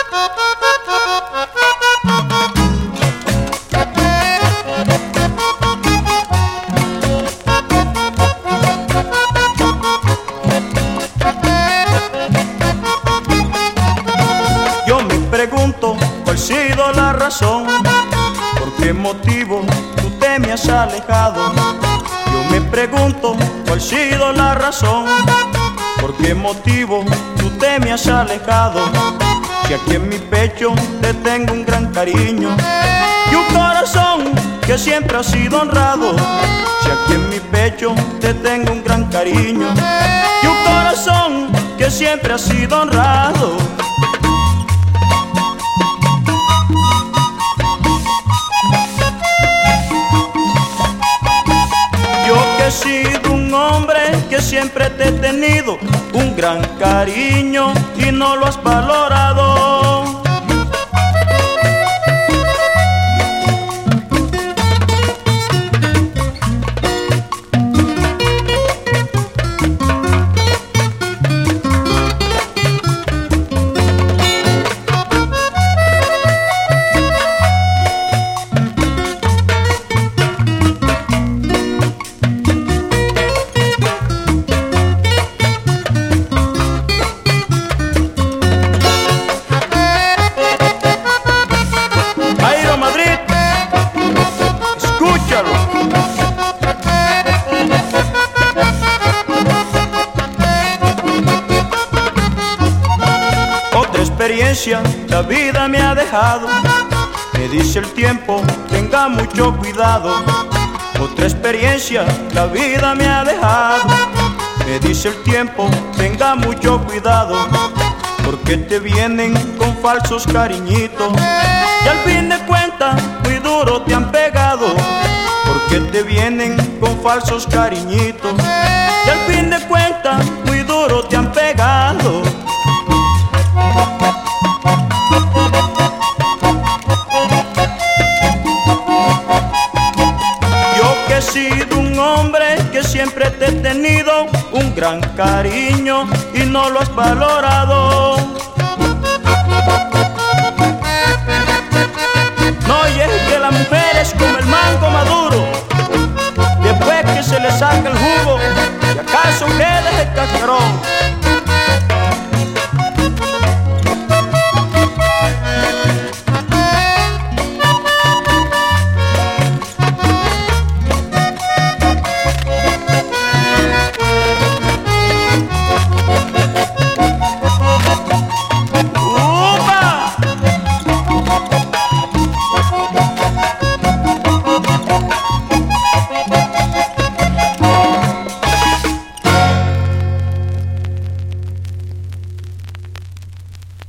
Yo me pregunto cuál ha sido la razón, por qué motivo tú te me has alejado. Yo me pregunto cuál ha sido la razón, por qué motivo tú te me has alejado. Si aquí en mi pecho te tengo un gran cariño y un corazón que siempre ha sido honrado. Si aquí en mi pecho te tengo un gran cariño y un corazón que siempre ha sido honrado. Yo que he sido un hombre que siempre te he tenido un gran cariño y no lo has valorado. Experiencia la vida me ha dejado, me dice el tiempo tenga mucho cuidado. Otra experiencia la vida me ha dejado, me dice el tiempo tenga mucho cuidado, porque te vienen con falsos cariñitos y al fin de cuentas muy duro te han pegado. Porque te vienen con falsos cariñitos y al fin de cuentas muy duro te han pegado. He sido un hombre que siempre te he tenido un gran cariño y no lo has valorado. No, y es que la mujer es como el mango maduro, después que se le saca el jugo, si acaso queda el cascarón.